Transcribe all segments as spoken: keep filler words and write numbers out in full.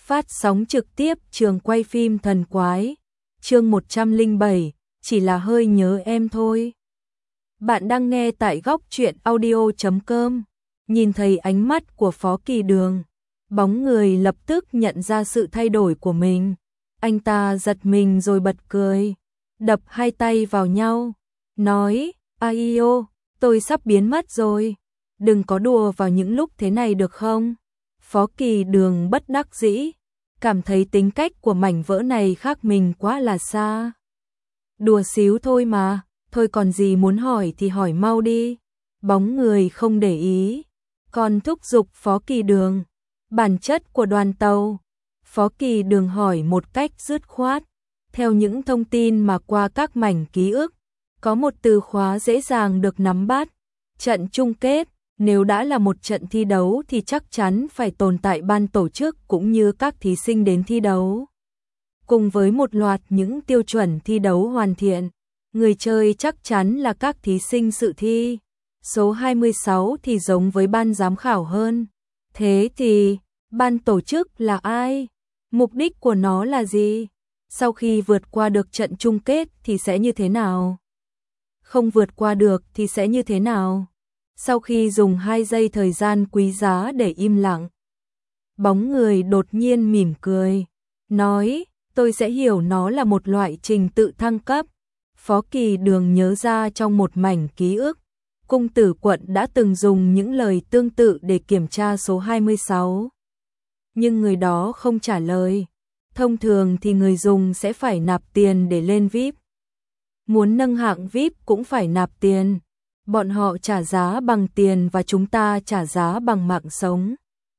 Phát sóng trực tiếp trường quay phim thần quái. Chương một trăm lẻ bảy, chỉ là hơi nhớ em thôi. Bạn đang nghe tại góc truyện audio chấm com. Nhìn thấy ánh mắt của Phó Kỳ Đường, bóng người lập tức nhận ra sự thay đổi của mình. Anh ta giật mình rồi bật cười, đập hai tay vào nhau, nói: "Ai ô, tôi sắp biến mất rồi. Đừng có đùa vào những lúc thế này được không?" Phó Kỳ Đường bất đắc dĩ, cảm thấy tính cách của mảnh vỡ này khác mình quá là xa. Đùa xíu thôi mà, thôi còn gì muốn hỏi thì hỏi mau đi. Bóng người không để ý, còn thúc giục Phó Kỳ Đường. Bản chất của đoàn tàu, Phó Kỳ Đường hỏi một cách dứt khoát. Theo những thông tin mà qua các mảnh ký ức, có một từ khóa dễ dàng được nắm bắt: trận chung kết. Nếu đã là một trận thi đấu thì chắc chắn phải tồn tại ban tổ chức cũng như các thí sinh đến thi đấu. Cùng với một loạt những tiêu chuẩn thi đấu hoàn thiện, người chơi chắc chắn là các thí sinh dự thi. Số hai mươi sáu thì giống với ban giám khảo hơn. Thế thì, ban tổ chức là ai? Mục đích của nó là gì? Sau khi vượt qua được trận chung kết thì sẽ như thế nào? Không vượt qua được thì sẽ như thế nào? Sau khi dùng hai giây thời gian quý giá để im lặng, bóng người đột nhiên mỉm cười, nói: "Tôi sẽ hiểu nó là một loại trình tự thăng cấp." Phó Kỳ Đường nhớ ra trong một mảnh ký ức, Cung Tử Quận đã từng dùng những lời tương tự để kiểm tra số hai mươi sáu. Nhưng người đó không trả lời. Thông thường thì người dùng sẽ phải nạp tiền để lên vi ai pi. Muốn nâng hạng vi ai pi cũng phải nạp tiền. Bọn họ trả giá bằng tiền và chúng ta trả giá bằng mạng sống.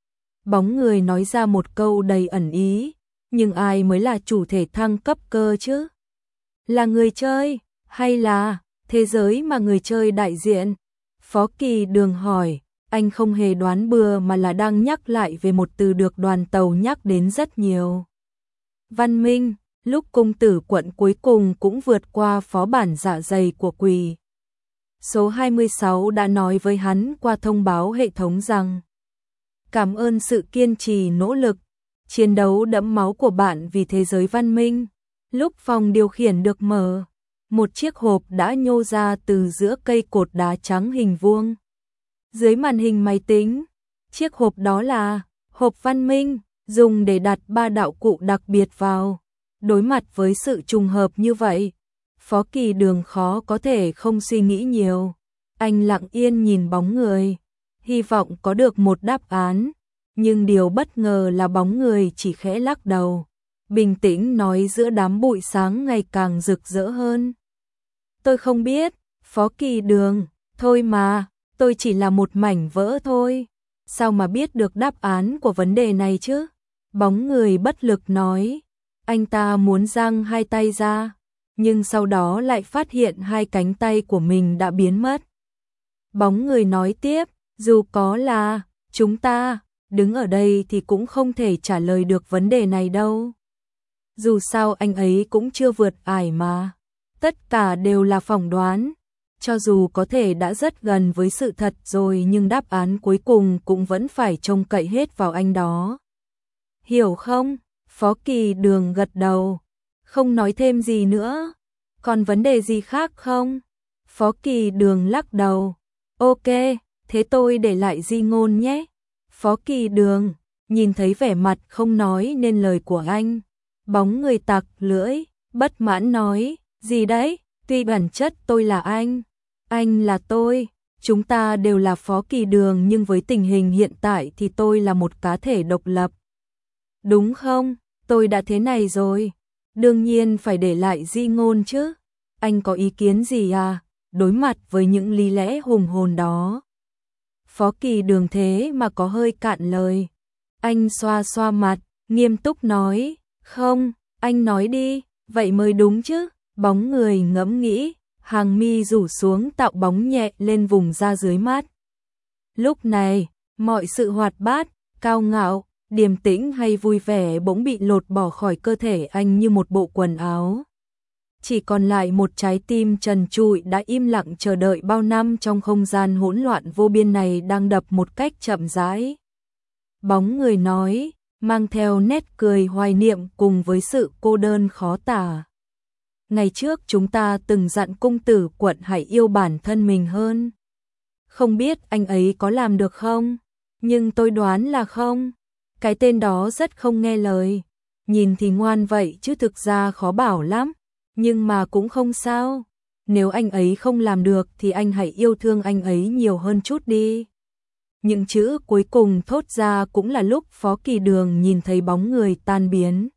Bóng người nói ra một câu đầy ẩn ý, nhưng ai mới là chủ thể thăng cấp cơ chứ? Là người chơi, hay là thế giới mà người chơi đại diện? Phó Kỳ Đường hỏi, anh không hề đoán bừa mà là đang nhắc lại về một từ được đoàn tàu nhắc đến rất nhiều. Văn minh, lúc Cung Tử Quận cuối cùng cũng vượt qua phó bản dạ dày của quỷ. Số hai mươi sáu đã nói với hắn qua thông báo hệ thống rằng: "Cảm ơn sự kiên trì nỗ lực, chiến đấu đẫm máu của bạn vì thế giới văn minh." Lúc phòng điều khiển được mở, một chiếc hộp đã nhô ra từ giữa cây cột đá trắng hình vuông. Dưới màn hình máy tính, chiếc hộp đó là hộp văn minh, dùng để đặt ba đạo cụ đặc biệt vào. Đối mặt với sự trùng hợp như vậy, Phó Kỳ Đường khó có thể không suy nghĩ nhiều. Anh lặng yên nhìn bóng người, hy vọng có được một đáp án, nhưng điều bất ngờ là bóng người chỉ khẽ lắc đầu, bình tĩnh nói giữa đám bụi sáng ngày càng rực rỡ hơn: "Tôi không biết, Phó Kỳ Đường, thôi mà, tôi chỉ là một mảnh vỡ thôi. Sao mà biết được đáp án của vấn đề này chứ?" Bóng người bất lực nói. Anh ta muốn giang hai tay ra, nhưng sau đó lại phát hiện hai cánh tay của mình đã biến mất. Bóng người nói tiếp, dù có là chúng ta đứng ở đây thì cũng không thể trả lời được vấn đề này đâu. Dù sao anh ấy cũng chưa vượt ải mà. Tất cả đều là phỏng đoán. Cho dù có thể đã rất gần với sự thật rồi nhưng đáp án cuối cùng cũng vẫn phải trông cậy hết vào anh đó. Hiểu không? Phó Kỳ Đường gật đầu, không nói thêm gì nữa. Còn vấn đề gì khác không? Phó Kỳ Đường lắc đầu. Ok, thế tôi để lại di ngôn nhé. Phó Kỳ Đường nhìn thấy vẻ mặt không nói nên lời của anh, bóng người tặc lưỡi, bất mãn nói: "Gì đấy? Tuy bản chất tôi là anh, anh là tôi, chúng ta đều là Phó Kỳ Đường, nhưng với tình hình hiện tại thì tôi là một cá thể độc lập. Đúng không? Tôi đã thế này rồi, đương nhiên phải để lại di ngôn chứ. Anh có ý kiến gì à?" Đối mặt với những lý lẽ hùng hồn đó, Phó Kỳ Đường thế mà có hơi cạn lời. Anh xoa xoa mặt, nghiêm túc nói: "Không, anh nói đi, vậy mới đúng chứ." Bóng người ngẫm nghĩ, hàng mi rủ xuống tạo bóng nhẹ lên vùng da dưới mắt. Lúc này, mọi sự hoạt bát, cao ngạo, điềm tĩnh hay vui vẻ bỗng bị lột bỏ khỏi cơ thể anh như một bộ quần áo. Chỉ còn lại một trái tim trần trụi đã im lặng chờ đợi bao năm trong không gian hỗn loạn vô biên này đang đập một cách chậm rãi. Bóng người nói: mang theo nét cười hoài niệm cùng với sự cô đơn khó tả. Ngày trước chúng ta từng dặn cung tử quận hãy yêu bản thân mình hơn. Không biết anh ấy có làm được không? Nhưng tôi đoán là không. Cái tên đó rất không nghe lời. Nhìn thì ngoan vậy chứ thực ra khó bảo lắm. Nhưng mà cũng không sao. Nếu anh ấy không làm được thì anh hãy yêu thương anh ấy nhiều hơn chút đi. Những chữ cuối cùng thốt ra cũng là lúc Phó Kỳ Đường nhìn thấy bóng người tan biến.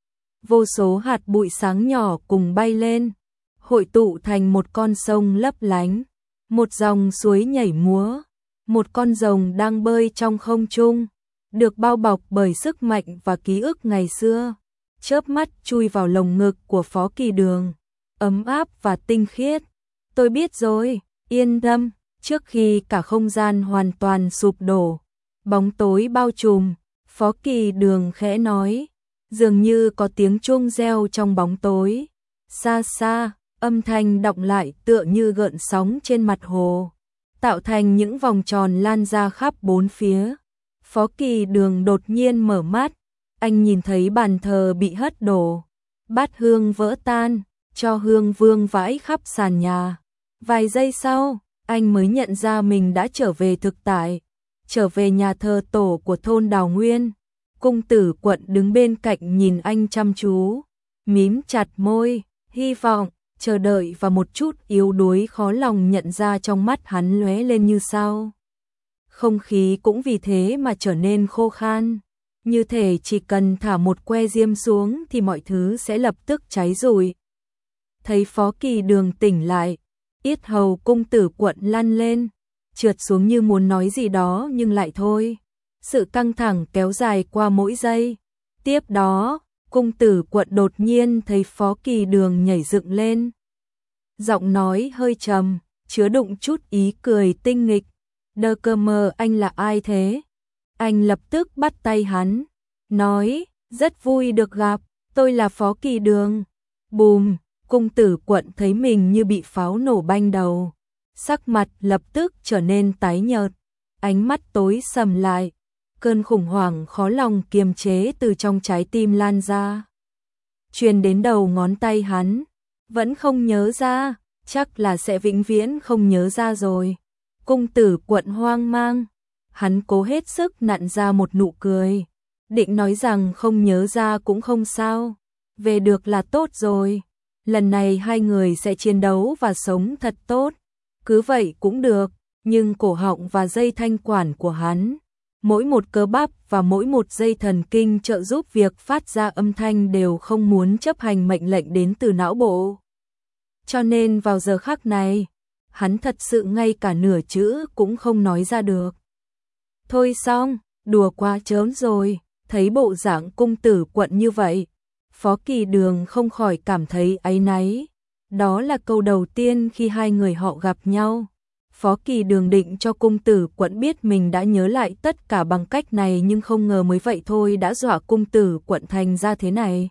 Vô số hạt bụi sáng nhỏ cùng bay lên, hội tụ thành một con sông lấp lánh, một dòng suối nhảy múa, một con rồng đang bơi trong không trung, được bao bọc bởi sức mạnh và ký ức ngày xưa, chớp mắt chui vào lồng ngực của Phó Kỳ Đường, ấm áp và tinh khiết. Tôi biết rồi, yên tâm. Trước khi cả không gian hoàn toàn sụp đổ, bóng tối bao trùm, Phó Kỳ Đường khẽ nói, dường như có tiếng chuông reo trong bóng tối. Xa xa, âm thanh đọng lại tựa như gợn sóng trên mặt hồ, tạo thành những vòng tròn lan ra khắp bốn phía. Phó Kỳ Đường đột nhiên mở mắt, anh nhìn thấy bàn thờ bị hất đổ, bát hương vỡ tan, cho hương vương vãi khắp sàn nhà. Vài giây sau, anh mới nhận ra mình đã trở về thực tại, trở về nhà thờ tổ của thôn Đào Nguyên. Cung tử quận đứng bên cạnh nhìn anh chăm chú, mím chặt môi, hy vọng, chờ đợi và một chút yếu đuối khó lòng nhận ra trong mắt hắn lóe lên như sao. Không khí cũng vì thế mà trở nên khô khan, như thể chỉ cần thả một que diêm xuống thì mọi thứ sẽ lập tức cháy rụi. Thấy Phó Kỳ Đường tỉnh lại, yết hầu cung tử quận lăn lên, trượt xuống như muốn nói gì đó nhưng lại thôi. Sự căng thẳng kéo dài qua mỗi giây. Tiếp đó, cung tử quận đột nhiên thấy Phó Kỳ Đường nhảy dựng lên. Giọng nói hơi trầm, chứa đựng chút ý cười tinh nghịch. Đơ cơ mờ, anh là ai thế? Anh lập tức bắt tay hắn, nói, rất vui được gặp, tôi là Phó Kỳ Đường. Bùm! Cung tử quận thấy mình như bị pháo nổ banh đầu, sắc mặt lập tức trở nên tái nhợt, ánh mắt tối sầm lại, cơn khủng hoảng khó lòng kiềm chế từ trong trái tim lan ra, truyền đến đầu ngón tay hắn, vẫn không nhớ ra, chắc là sẽ vĩnh viễn không nhớ ra rồi. Cung tử quận hoang mang, hắn cố hết sức nặn ra một nụ cười, định nói rằng không nhớ ra cũng không sao, về được là tốt rồi. Lần này hai người sẽ chiến đấu và sống thật tốt. Cứ vậy cũng được, nhưng cổ họng và dây thanh quản của hắn, mỗi một cơ bắp và mỗi một dây thần kinh trợ giúp việc phát ra âm thanh đều không muốn chấp hành mệnh lệnh đến từ não bộ. Cho nên vào giờ khắc này, hắn thật sự ngay cả nửa chữ cũng không nói ra được. Thôi xong, đùa quá chớm rồi, thấy bộ dạng cung tử quận như vậy. Phó Kỳ Đường không khỏi cảm thấy áy náy. Đó là câu đầu tiên khi hai người họ gặp nhau. Phó Kỳ Đường định cho cung tử quận biết mình đã nhớ lại tất cả bằng cách này, nhưng không ngờ mới vậy thôi đã dọa cung tử quận thành ra thế này.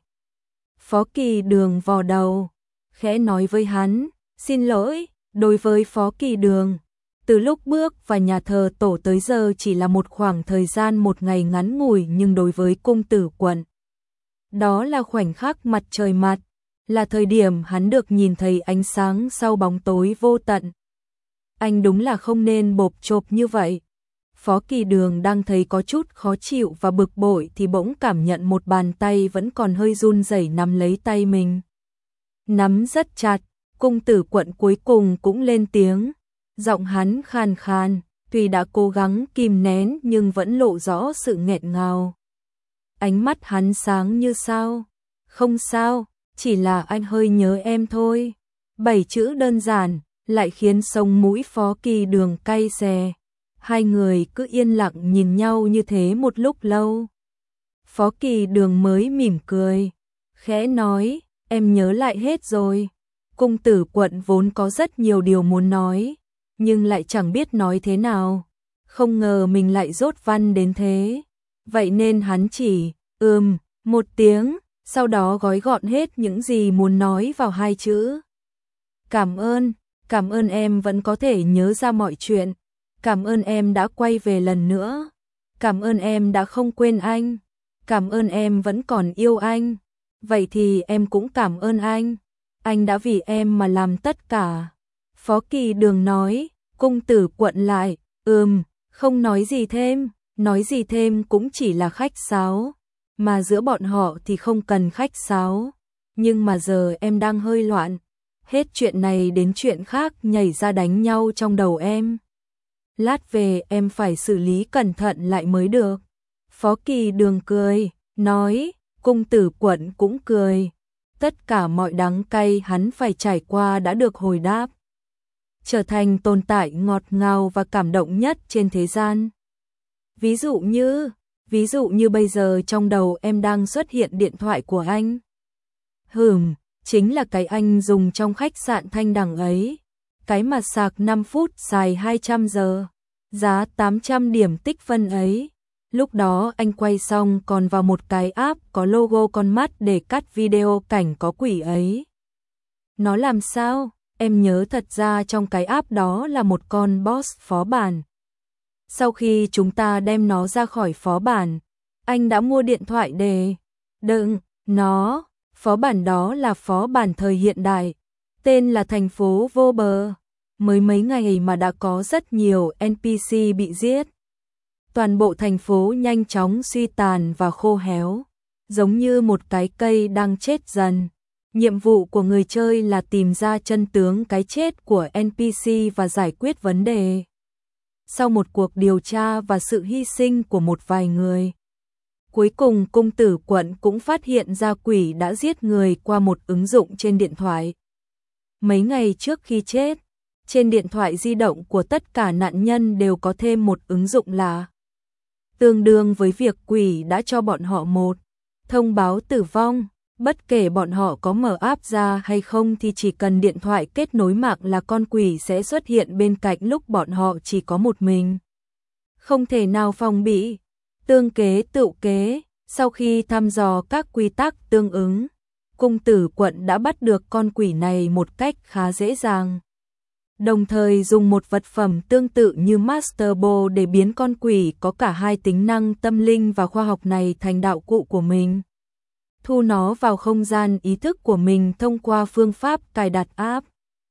Phó Kỳ Đường vò đầu, khẽ nói với hắn, xin lỗi. Đối với Phó Kỳ Đường, từ lúc bước vào nhà thờ tổ tới giờ chỉ là một khoảng thời gian một ngày ngắn ngủi, nhưng đối với cung tử quận, đó là khoảnh khắc mặt trời mọc, là thời điểm hắn được nhìn thấy ánh sáng sau bóng tối vô tận. Anh đúng là không nên bộp chộp như vậy. Phó Kỳ Đường đang thấy có chút khó chịu và bực bội thì bỗng cảm nhận một bàn tay vẫn còn hơi run rẩy nắm lấy tay mình. Nắm rất chặt, cung tử quận cuối cùng cũng lên tiếng. Giọng hắn khàn khàn, tuy đã cố gắng kìm nén nhưng vẫn lộ rõ sự nghẹn ngào. Ánh mắt hắn sáng như sao. Không sao, chỉ là anh hơi nhớ em thôi. Bảy chữ đơn giản, lại khiến sống mũi Phó Kỳ Đường cay xè. Hai người cứ yên lặng nhìn nhau như thế một lúc lâu. Phó Kỳ Đường mới mỉm cười, khẽ nói, em nhớ lại hết rồi. Cung tử quận vốn có rất nhiều điều muốn nói, nhưng lại chẳng biết nói thế nào. Không ngờ mình lại dốt văn đến thế. Vậy nên hắn chỉ, ừm, một tiếng, sau đó gói gọn hết những gì muốn nói vào hai chữ. Cảm ơn, cảm ơn em vẫn có thể nhớ ra mọi chuyện. Cảm ơn em đã quay về lần nữa. Cảm ơn em đã không quên anh. Cảm ơn em vẫn còn yêu anh. Vậy thì em cũng cảm ơn anh. Anh đã vì em mà làm tất cả. Phó Kỳ Đường nói, cung tử Quận lại, ừm, không nói gì thêm, nói gì thêm cũng chỉ là khách sáo. Mà giữa bọn họ thì không cần khách sáo. Nhưng mà giờ em đang hơi loạn. Hết chuyện này đến chuyện khác nhảy ra đánh nhau trong đầu em. Lát về em phải xử lý cẩn thận lại mới được. Phó Kỳ Đường cười, nói, cung tử Quận cũng cười. Tất cả mọi đắng cay hắn phải trải qua đã được hồi đáp. Trở thành tồn tại ngọt ngào và cảm động nhất trên thế gian. Ví dụ như, ví dụ như bây giờ trong đầu em đang xuất hiện điện thoại của anh. Hừm, chính là cái anh dùng trong khách sạn Thanh Đằng ấy. Cái mà sạc năm phút xài hai trăm giờ, giá tám trăm điểm tích phân ấy. Lúc đó anh quay xong còn vào một cái app có logo con mắt để cắt video cảnh có quỷ ấy. Nó làm sao? Em nhớ thật ra trong cái app đó là một con boss phó bản. Sau khi chúng ta đem nó ra khỏi phó bản, anh đã mua điện thoại để đựng nó. Phó bản đó là phó bản thời hiện đại, tên là thành phố vô bờ. Mới mấy ngày mà đã có rất nhiều en pê xê bị giết. Toàn bộ thành phố nhanh chóng suy tàn và khô héo, giống như một cái cây đang chết dần. Nhiệm vụ của người chơi là tìm ra chân tướng cái chết của en pê xê và giải quyết vấn đề. Sau một cuộc điều tra và sự hy sinh của một vài người, cuối cùng cung tử Quận cũng phát hiện ra quỷ đã giết người qua một ứng dụng trên điện thoại. Mấy ngày trước khi chết, trên điện thoại di động của tất cả nạn nhân đều có thêm một ứng dụng lạ. Tương đương với việc quỷ đã cho bọn họ một thông báo tử vong. Bất kể bọn họ có mở app ra hay không thì chỉ cần điện thoại kết nối mạng là con quỷ sẽ xuất hiện bên cạnh lúc bọn họ chỉ có một mình. Không thể nào phòng bị. Tương kế tựu kế, sau khi thăm dò các quy tắc tương ứng, cung tử Quận đã bắt được con quỷ này một cách khá dễ dàng. Đồng thời dùng một vật phẩm tương tự như Master Ball để biến con quỷ có cả hai tính năng tâm linh và khoa học này thành đạo cụ của mình. Thu nó vào không gian ý thức của mình thông qua phương pháp cài đặt app.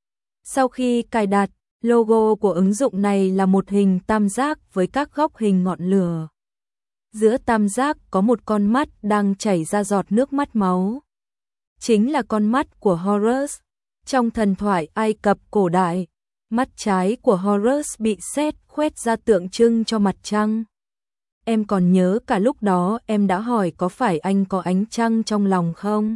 Sau khi cài đặt, logo của ứng dụng này là một hình tam giác với các góc hình ngọn lửa. Giữa tam giác có một con mắt đang chảy ra giọt nước mắt máu. Chính là con mắt của Horus. Trong thần thoại Ai Cập cổ đại, mắt trái của Horus bị sét khoét ra tượng trưng cho mặt trăng. Em còn nhớ cả lúc đó em đã hỏi có phải anh có ánh trăng trong lòng không?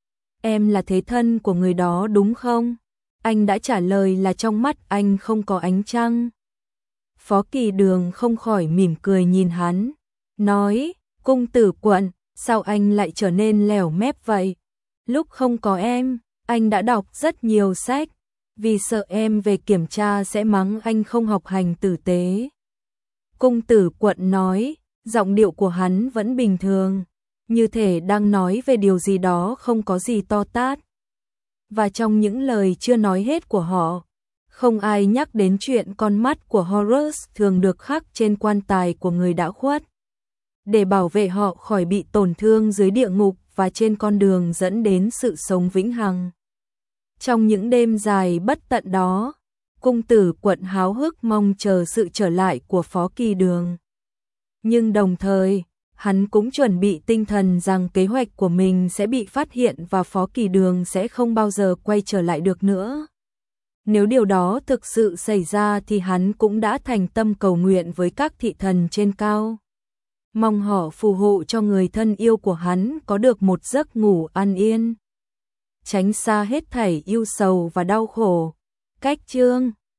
Em là thế thân của người đó đúng không? Anh đã trả lời là trong mắt anh không có ánh trăng. Phó Kỳ Đường không khỏi mỉm cười nhìn hắn, nói, cung tử Quận, sao anh lại trở nên lèo mép vậy? Lúc không có em, anh đã đọc rất nhiều sách, vì sợ em về kiểm tra sẽ mắng anh không học hành tử tế. Cung tử Quận nói, giọng điệu của hắn vẫn bình thường, như thể đang nói về điều gì đó không có gì to tát. Và trong những lời chưa nói hết của họ, không ai nhắc đến chuyện con mắt của Horus thường được khắc trên quan tài của người đã khuất, để bảo vệ họ khỏi bị tổn thương dưới địa ngục và trên con đường dẫn đến sự sống vĩnh hằng. Trong những đêm dài bất tận đó, cung tử Quận háo hức mong chờ sự trở lại của Phó Kỳ Đường. Nhưng đồng thời, hắn cũng chuẩn bị tinh thần rằng kế hoạch của mình sẽ bị phát hiện và Phó Kỳ Đường sẽ không bao giờ quay trở lại được nữa. Nếu điều đó thực sự xảy ra thì hắn cũng đã thành tâm cầu nguyện với các thị thần trên cao, mong họ phù hộ cho người thân yêu của hắn có được một giấc ngủ an yên, tránh xa hết thảy ưu sầu và đau khổ. Cách chương